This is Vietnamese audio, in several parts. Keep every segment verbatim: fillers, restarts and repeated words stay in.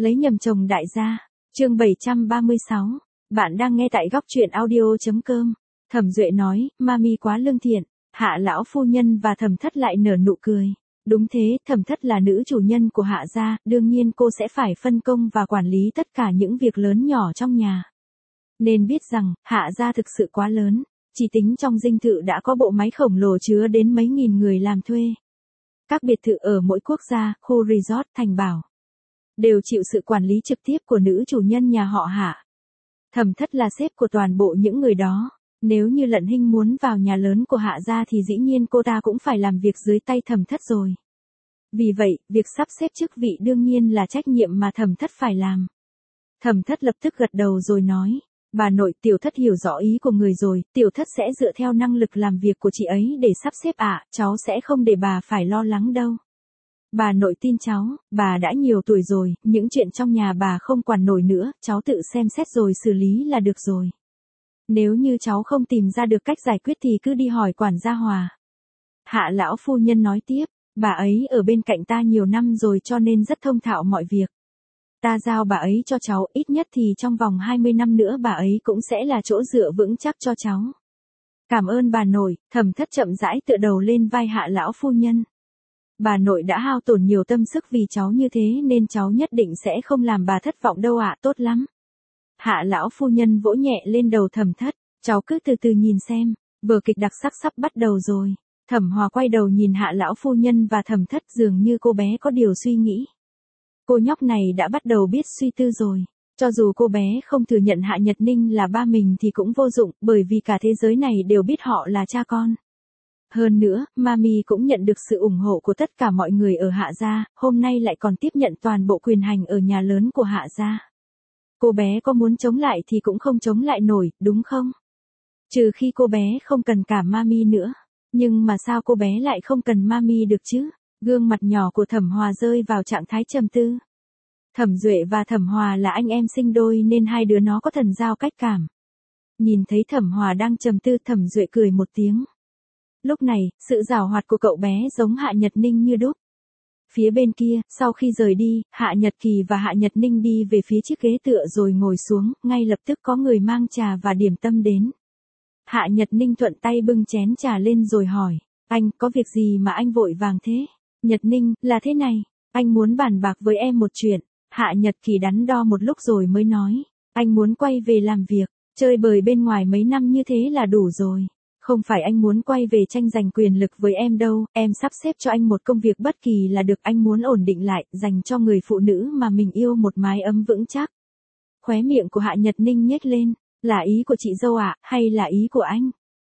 Lấy nhầm chồng đại gia. Chương bảy trăm ba mươi sáu. Bạn đang nghe tại góc truyện audio chấm com. Thẩm Duệ nói, Mami quá lương thiện. Hạ lão phu nhân và Thẩm Thất lại nở nụ cười. Đúng thế, Thẩm Thất là nữ chủ nhân của Hạ gia, đương nhiên cô sẽ phải phân công và quản lý tất cả những việc lớn nhỏ trong nhà. Nên biết rằng, Hạ gia thực sự quá lớn. Chỉ tính trong dinh thự đã có bộ máy khổng lồ chứa đến mấy nghìn người làm thuê. Các biệt thự ở mỗi quốc gia, khu resort, thành bảo, đều chịu sự quản lý trực tiếp của nữ chủ nhân nhà họ Hạ. Thẩm Thất là sếp của toàn bộ những người đó. Nếu như Lận Hinh muốn vào nhà lớn của Hạ gia thì dĩ nhiên cô ta cũng phải làm việc dưới tay Thẩm Thất rồi. Vì vậy, việc sắp xếp chức vị đương nhiên là trách nhiệm mà Thẩm Thất phải làm. Thẩm Thất lập tức gật đầu rồi nói, bà nội, tiểu thất hiểu rõ ý của người rồi, tiểu thất sẽ dựa theo năng lực làm việc của chị ấy để sắp xếp ạ, cháu sẽ không để bà phải lo lắng đâu. Bà nội tin cháu, bà đã nhiều tuổi rồi, những chuyện trong nhà bà không quản nổi nữa, cháu tự xem xét rồi xử lý là được rồi. Nếu như cháu không tìm ra được cách giải quyết thì cứ đi hỏi quản gia Hòa. Hạ lão phu nhân nói tiếp, bà ấy ở bên cạnh ta nhiều năm rồi cho nên rất thông thạo mọi việc. Ta giao bà ấy cho cháu, ít nhất thì trong vòng hai mươi năm nữa bà ấy cũng sẽ là chỗ dựa vững chắc cho cháu. Cảm ơn bà nội. Thẩm Thất chậm rãi tựa đầu lên vai Hạ lão phu nhân. Bà nội đã hao tổn nhiều tâm sức vì cháu như thế nên cháu nhất định sẽ không làm bà thất vọng đâu ạ, tốt lắm. Hạ lão phu nhân vỗ nhẹ lên đầu Thẩm Thất, cháu cứ từ từ nhìn xem, vở kịch đặc sắc sắp bắt đầu rồi. Thẩm Hòa quay đầu nhìn Hạ lão phu nhân và Thẩm Thất, dường như cô bé có điều suy nghĩ. Cô nhóc này đã bắt đầu biết suy tư rồi. Cho dù cô bé không thừa nhận Hạ Nhật Ninh là ba mình thì cũng vô dụng, bởi vì cả thế giới này đều biết họ là cha con. Hơn nữa, Mami cũng nhận được sự ủng hộ của tất cả mọi người ở Hạ gia, hôm nay lại còn tiếp nhận toàn bộ quyền hành ở nhà lớn của Hạ gia. Cô bé có muốn chống lại thì cũng không chống lại nổi, đúng không? Trừ khi cô bé không cần cả Mami nữa. Nhưng mà sao cô bé lại không cần Mami được chứ? Gương mặt nhỏ của Thẩm Hòa rơi vào trạng thái trầm tư. Thẩm Duệ và Thẩm Hòa là anh em sinh đôi nên hai đứa nó có thần giao cách cảm. Nhìn thấy Thẩm Hòa đang trầm tư, Thẩm Duệ cười một tiếng. Lúc này, sự giảo hoạt của cậu bé giống Hạ Nhật Ninh như đúc. Phía bên kia, sau khi rời đi, Hạ Nhật Kỳ và Hạ Nhật Ninh đi về phía chiếc ghế tựa rồi ngồi xuống, ngay lập tức có người mang trà và điểm tâm đến. Hạ Nhật Ninh thuận tay bưng chén trà lên rồi hỏi, anh, có việc gì mà anh vội vàng thế? Nhật Ninh, là thế này, anh muốn bàn bạc với em một chuyện. Hạ Nhật Kỳ đắn đo một lúc rồi mới nói, anh muốn quay về làm việc, chơi bời bên ngoài mấy năm như thế là đủ rồi. Không phải anh muốn quay về tranh giành quyền lực với em đâu, em sắp xếp cho anh một công việc bất kỳ là được, anh muốn ổn định lại, dành cho người phụ nữ mà mình yêu một mái ấm vững chắc. Khóe miệng của Hạ Nhật Ninh nhếch lên, là ý của chị dâu ạ, hay là ý của anh?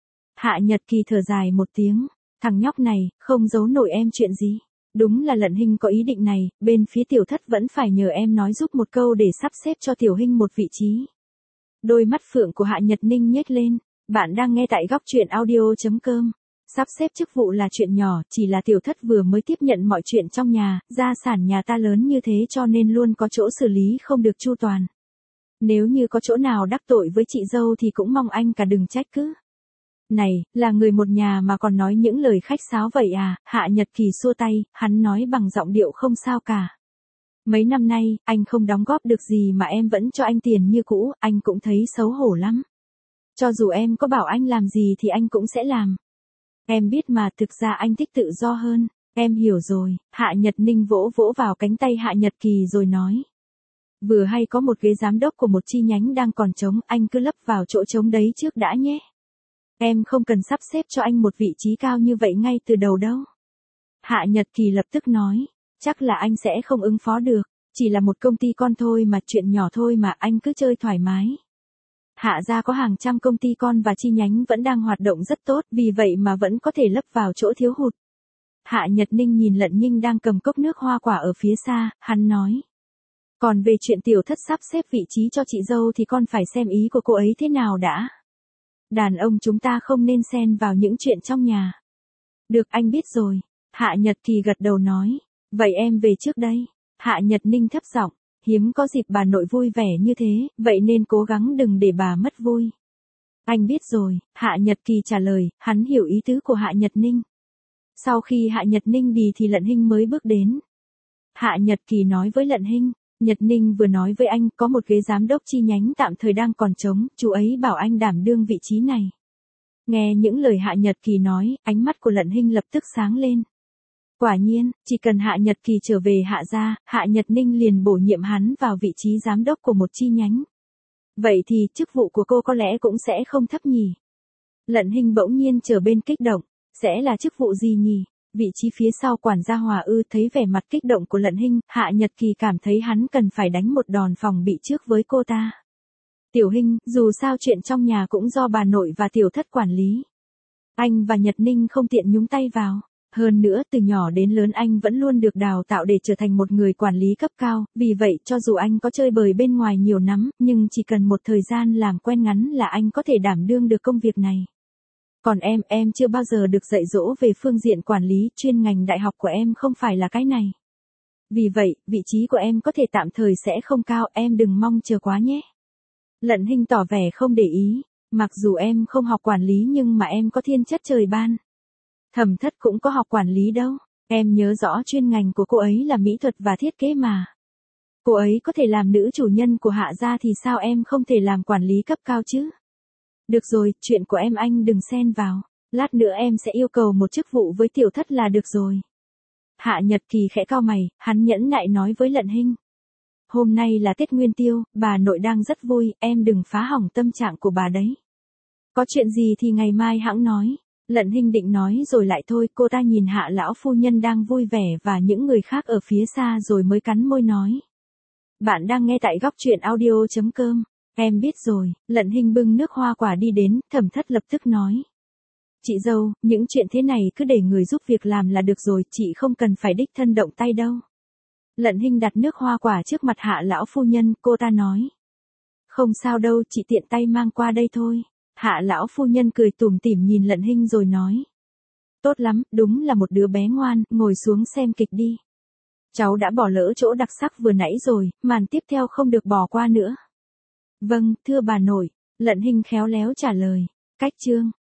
Hạ Nhật Kỳ thở dài một tiếng, thằng nhóc này, không giấu nổi em chuyện gì. Đúng là Lận Hinh có ý định này, bên phía Tiểu Thất vẫn phải nhờ em nói giúp một câu để sắp xếp cho Tiểu Hinh một vị trí. Đôi mắt phượng của Hạ Nhật Ninh nhếch lên. Bạn đang nghe tại góc truyện audio chấm com. Sắp xếp chức vụ là chuyện nhỏ, chỉ là Tiểu Thất vừa mới tiếp nhận mọi chuyện trong nhà, gia sản nhà ta lớn như thế cho nên luôn có chỗ xử lý không được chu toàn. Nếu như có chỗ nào đắc tội với chị dâu thì cũng mong anh cả đừng trách cứ. Này, là người một nhà mà còn nói những lời khách sáo vậy à? Hạ Nhật Kỳ xua tay, hắn nói bằng giọng điệu không sao cả. Mấy năm nay, anh không đóng góp được gì mà em vẫn cho anh tiền như cũ, anh cũng thấy xấu hổ lắm. Cho dù em có bảo anh làm gì thì anh cũng sẽ làm. Em biết mà, thực ra anh thích tự do hơn. Em hiểu rồi. Hạ Nhật Ninh vỗ vỗ vào cánh tay Hạ Nhật Kỳ rồi nói. Vừa hay có một ghế giám đốc của một chi nhánh đang còn trống, anh cứ lấp vào chỗ trống đấy trước đã nhé. Em không cần sắp xếp cho anh một vị trí cao như vậy ngay từ đầu đâu. Hạ Nhật Kỳ lập tức nói. Chắc là anh sẽ không ứng phó được. Chỉ là một công ty con thôi mà, chuyện nhỏ thôi mà, anh cứ chơi thoải mái. Hạ gia có hàng trăm công ty con và chi nhánh vẫn đang hoạt động rất tốt, vì vậy mà vẫn có thể lấp vào chỗ thiếu hụt. Hạ Nhật Ninh nhìn Lận Ninh đang cầm cốc nước hoa quả ở phía xa, hắn nói. Còn về chuyện Tiểu Thất sắp xếp vị trí cho chị dâu thì con phải xem ý của cô ấy thế nào đã. Đàn ông chúng ta không nên xen vào những chuyện trong nhà. Được, anh biết rồi. Hạ Nhật Kỳ gật đầu nói. Vậy em về trước đây. Hạ Nhật Ninh thấp giọng. Hiếm có dịp bà nội vui vẻ như thế, vậy nên cố gắng đừng để bà mất vui. Anh biết rồi. Hạ Nhật Kỳ trả lời, hắn hiểu ý tứ của Hạ Nhật Ninh. Sau khi Hạ Nhật Ninh đi thì Lận Hinh mới bước đến. Hạ Nhật Kỳ nói với Lận Hinh, Nhật Ninh vừa nói với anh, có một ghế giám đốc chi nhánh tạm thời đang còn trống, chú ấy bảo anh đảm đương vị trí này. Nghe những lời Hạ Nhật Kỳ nói, ánh mắt của Lận Hinh lập tức sáng lên. Quả nhiên, chỉ cần Hạ Nhật Kỳ trở về Hạ gia, Hạ Nhật Ninh liền bổ nhiệm hắn vào vị trí giám đốc của một chi nhánh. Vậy thì, chức vụ của cô có lẽ cũng sẽ không thấp nhỉ. Lận Hinh bỗng nhiên trở bên kích động, sẽ là chức vụ gì nhỉ? Vị trí phía sau quản gia Hòa ư. Thấy vẻ mặt kích động của Lận Hinh, Hạ Nhật Kỳ cảm thấy hắn cần phải đánh một đòn phòng bị trước với cô ta. Tiểu Hinh, dù sao chuyện trong nhà cũng do bà nội và tiểu thất quản lý. Anh và Nhật Ninh không tiện nhúng tay vào. Hơn nữa, từ nhỏ đến lớn anh vẫn luôn được đào tạo để trở thành một người quản lý cấp cao, vì vậy cho dù anh có chơi bời bên ngoài nhiều lắm, nhưng chỉ cần một thời gian làm quen ngắn là anh có thể đảm đương được công việc này. Còn em, em chưa bao giờ được dạy dỗ về phương diện quản lý, chuyên ngành đại học của em không phải là cái này. Vì vậy, vị trí của em có thể tạm thời sẽ không cao, em đừng mong chờ quá nhé. Lận Hinh tỏ vẻ không để ý, mặc dù em không học quản lý nhưng mà em có thiên chất trời ban. Thẩm Thất cũng có học quản lý đâu, em nhớ rõ chuyên ngành của cô ấy là mỹ thuật và thiết kế mà. Cô ấy có thể làm nữ chủ nhân của Hạ gia thì sao em không thể làm quản lý cấp cao chứ? Được rồi, chuyện của em anh đừng xen vào, lát nữa em sẽ yêu cầu một chức vụ với tiểu thất là được rồi. Hạ Nhật Kỳ khẽ cau mày, hắn nhẫn nại nói với Lận Hinh. Hôm nay là Tết Nguyên Tiêu, bà nội đang rất vui, em đừng phá hỏng tâm trạng của bà đấy. Có chuyện gì thì ngày mai hẵng nói. Lận Hinh định nói rồi lại thôi, cô ta nhìn Hạ lão phu nhân đang vui vẻ và những người khác ở phía xa rồi mới cắn môi nói. Bạn đang nghe tại góc truyện audio chấm com. Em biết rồi. Lận Hinh bưng nước hoa quả đi đến, Thẩm Thất lập tức nói. Chị dâu, những chuyện thế này cứ để người giúp việc làm là được rồi, chị không cần phải đích thân động tay đâu. Lận Hinh đặt nước hoa quả trước mặt Hạ lão phu nhân, cô ta nói. Không sao đâu, chị tiện tay mang qua đây thôi. Hạ lão phu nhân cười tủm tỉm nhìn Lận Hinh rồi nói. Tốt lắm, đúng là một đứa bé ngoan, ngồi xuống xem kịch đi. Cháu đã bỏ lỡ chỗ đặc sắc vừa nãy rồi, màn tiếp theo không được bỏ qua nữa. Vâng, thưa bà nội. Lận Hinh khéo léo trả lời. Cách chương.